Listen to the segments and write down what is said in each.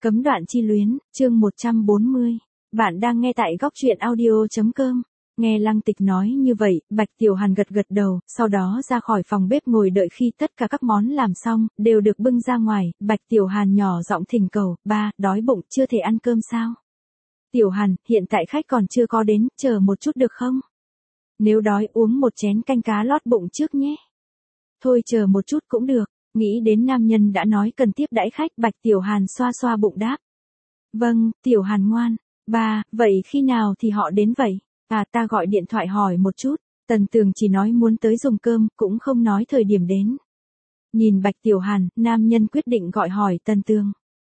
Cấm đoạn chi luyến, chương 140. Bạn đang nghe tại góc truyện audio.com. Nghe Lăng Tịch nói như vậy, Bạch Tiểu Hàn gật gật đầu, sau đó ra khỏi phòng bếp ngồi đợi khi tất cả các món làm xong, đều được bưng ra ngoài. Bạch Tiểu Hàn nhỏ giọng thỉnh cầu, ba, đói bụng, chưa thể ăn cơm sao? Tiểu Hàn, hiện tại khách còn chưa có đến, chờ một chút được không? Nếu đói uống một chén canh cá lót bụng trước nhé. Thôi chờ một chút cũng được. Nghĩ đến nam nhân đã nói cần tiếp đãi khách, Bạch Tiểu Hàn xoa xoa bụng đáp. Vâng, Tiểu Hàn ngoan. Ba, vậy khi nào thì họ đến vậy? À, ta gọi điện thoại hỏi một chút. Tần Tường chỉ nói muốn tới dùng cơm, cũng không nói thời điểm đến. Nhìn Bạch Tiểu Hàn, nam nhân quyết định gọi hỏi Tần Tường.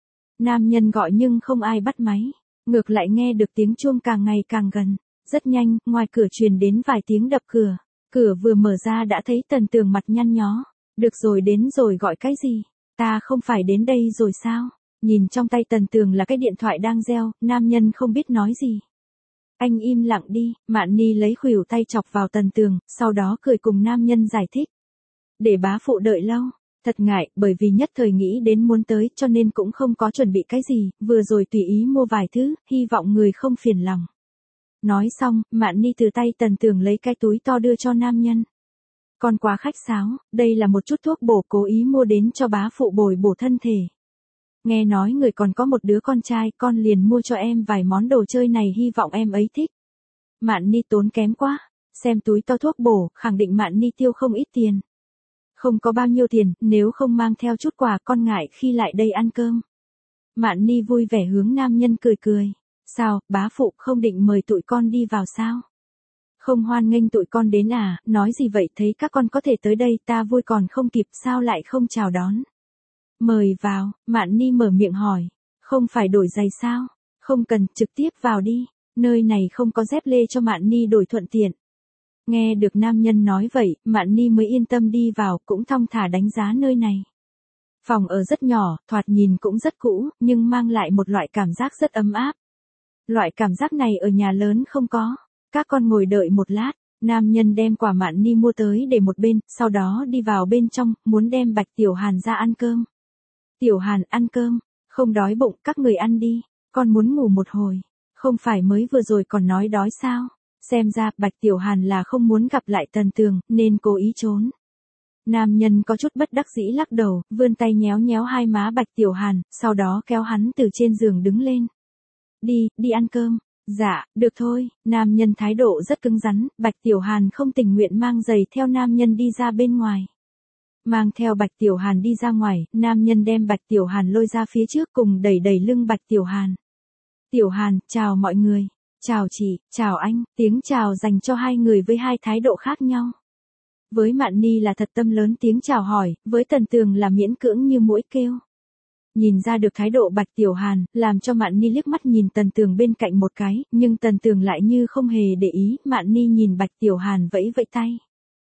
Nam nhân gọi nhưng không ai bắt máy. Ngược lại nghe được tiếng chuông càng ngày càng gần. Rất nhanh, ngoài cửa truyền đến vài tiếng đập cửa. Cửa vừa mở ra đã thấy Tần Tường mặt nhăn nhó. Được rồi, đến rồi, gọi cái gì? Ta không phải đến đây rồi sao? Nhìn trong tay Tần Tường là cái điện thoại đang reo, nam nhân không biết nói gì. Anh im lặng đi. Mạn Ni lấy khuỷu tay chọc vào Tần Tường, sau đó cười cùng nam nhân giải thích. Để bá phụ đợi lâu. Thật ngại, bởi vì nhất thời nghĩ đến muốn tới cho nên cũng không có chuẩn bị cái gì, vừa rồi tùy ý mua vài thứ, hy vọng người không phiền lòng. Nói xong, Mạn Ni từ tay Tần Tường lấy cái túi to đưa cho nam nhân. Con quá khách sáo, đây là một chút thuốc bổ cố ý mua đến cho bá phụ bồi bổ thân thể. Nghe nói người còn có một đứa con trai, con liền mua cho em vài món đồ chơi này, hy vọng em ấy thích. Mạn Ni tốn kém quá, xem túi to thuốc bổ, khẳng định Mạn Ni tiêu không ít tiền. Không có bao nhiêu tiền, nếu không mang theo chút quà con ngại khi lại đây ăn cơm. Mạn Ni vui vẻ hướng nam nhân cười cười. Sao, bá phụ không định mời tụi con đi vào sao? Không hoan nghênh tụi con đến à, nói gì vậy, thấy các con có thể tới đây ta vui còn không kịp, sao lại không chào đón? Mời vào, Mạn Ni mở miệng hỏi, không phải đổi giày sao? Không cần, trực tiếp vào đi, nơi này không có dép lê cho Mạn Ni đổi thuận tiện. Nghe được nam nhân nói vậy, Mạn Ni mới yên tâm đi vào, cũng thong thả đánh giá nơi này. Phòng ở rất nhỏ, thoạt nhìn cũng rất cũ, nhưng mang lại một loại cảm giác rất ấm áp. Loại cảm giác này ở nhà lớn không có. Các con ngồi đợi một lát, nam nhân đem quả Mạn Ni mua tới để một bên, sau đó đi vào bên trong, muốn đem Bạch Tiểu Hàn ra ăn cơm. Tiểu Hàn, ăn cơm, không đói bụng, các người ăn đi, con muốn ngủ một hồi, không phải mới vừa rồi còn nói đói sao? Xem ra, Bạch Tiểu Hàn là không muốn gặp lại Tần Tường, nên cố ý trốn. Nam nhân có chút bất đắc dĩ lắc đầu, vươn tay nhéo nhéo hai má Bạch Tiểu Hàn, sau đó kéo hắn từ trên giường đứng lên. Đi ăn cơm. Dạ, được thôi, nam nhân thái độ rất cứng rắn, Bạch Tiểu Hàn không tình nguyện mang giày theo nam nhân đi ra bên ngoài. Mang theo Bạch Tiểu Hàn đi ra ngoài, nam nhân đem Bạch Tiểu Hàn lôi ra phía trước cùng đẩy lưng Bạch Tiểu Hàn. Tiểu Hàn, chào mọi người, chào chị, chào anh, tiếng chào dành cho hai người với hai thái độ khác nhau. Với Mạn Ni là thật tâm lớn tiếng chào hỏi, với Tần Tường là miễn cưỡng như mũi kêu. Nhìn ra được thái độ Bạch Tiểu Hàn, làm cho Mạn Ni liếc mắt nhìn Tần Tường bên cạnh một cái, nhưng Tần Tường lại như không hề để ý, Mạn Ni nhìn Bạch Tiểu Hàn vẫy vẫy tay.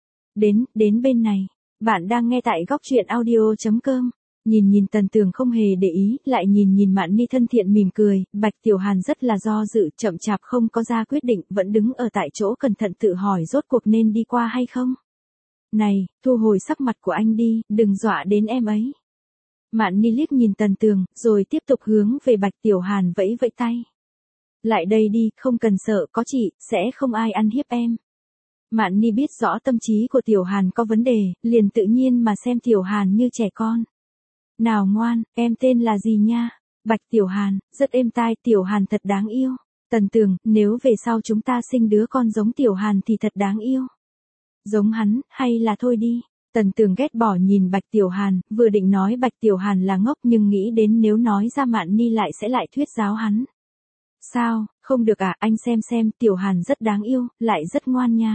Đến bên này, bạn đang nghe tại góc truyện audio.com. Nhìn Tần Tường không hề để ý, lại nhìn Mạn Ni thân thiện mỉm cười, Bạch Tiểu Hàn rất là do dự, chậm chạp không có ra quyết định, vẫn đứng ở tại chỗ cẩn thận tự hỏi rốt cuộc nên đi qua hay không. Này, thu hồi sắc mặt của anh đi, đừng dọa đến em ấy. Mạn Ni liếc nhìn Tần Tường, rồi tiếp tục hướng về Bạch Tiểu Hàn vẫy vẫy tay. Lại đây đi, không cần sợ, có chị, sẽ không ai ăn hiếp em. Mạn Ni biết rõ tâm trí của Tiểu Hàn có vấn đề, liền tự nhiên mà xem Tiểu Hàn như trẻ con. Nào ngoan, em tên là gì nha? Bạch Tiểu Hàn, rất êm tai, Tiểu Hàn thật đáng yêu. Tần Tường, nếu về sau chúng ta sinh đứa con giống Tiểu Hàn thì thật đáng yêu. Giống hắn, hay là thôi đi. Tần Tường ghét bỏ nhìn Bạch Tiểu Hàn, vừa định nói Bạch Tiểu Hàn là ngốc nhưng nghĩ đến nếu nói ra Mạn Ni lại sẽ lại thuyết giáo hắn. Sao, không được à, anh xem, Tiểu Hàn rất đáng yêu, lại rất ngoan nha.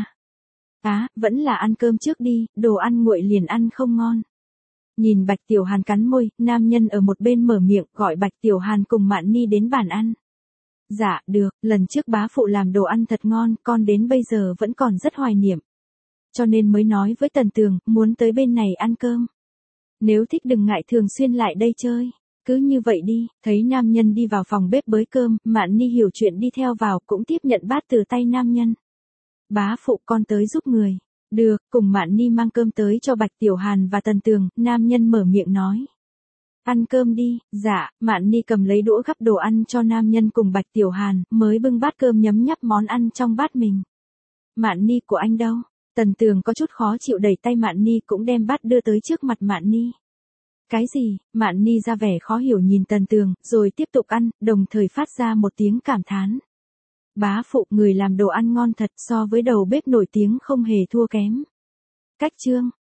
Vẫn là ăn cơm trước đi, đồ ăn nguội liền ăn không ngon. Nhìn Bạch Tiểu Hàn cắn môi, nam nhân ở một bên mở miệng gọi Bạch Tiểu Hàn cùng Mạn Ni đến bàn ăn. Dạ, được, lần trước bá phụ làm đồ ăn thật ngon, con đến bây giờ vẫn còn rất hoài niệm. Cho nên mới nói với Tần Tường, muốn tới bên này ăn cơm. Nếu thích đừng ngại thường xuyên lại đây chơi. Cứ như vậy đi, thấy nam nhân đi vào phòng bếp bới cơm, Mạn Ni hiểu chuyện đi theo vào, cũng tiếp nhận bát từ tay nam nhân. Bá phụ, con tới giúp người. Được, cùng Mạn Ni mang cơm tới cho Bạch Tiểu Hàn và Tần Tường, nam nhân mở miệng nói. Ăn cơm đi, dạ, Mạn Ni cầm lấy đũa gắp đồ ăn cho nam nhân cùng Bạch Tiểu Hàn, mới bưng bát cơm nhấm nháp món ăn trong bát mình. Mạn Ni của anh đâu? Tần Tường có chút khó chịu đẩy tay Mạn Ni cũng đem bát đưa tới trước mặt Mạn Ni. Cái gì? Mạn Ni ra vẻ khó hiểu nhìn Tần Tường, rồi tiếp tục ăn, đồng thời phát ra một tiếng cảm thán. Bá phụ, người làm đồ ăn ngon thật, so với đầu bếp nổi tiếng không hề thua kém. Cách chương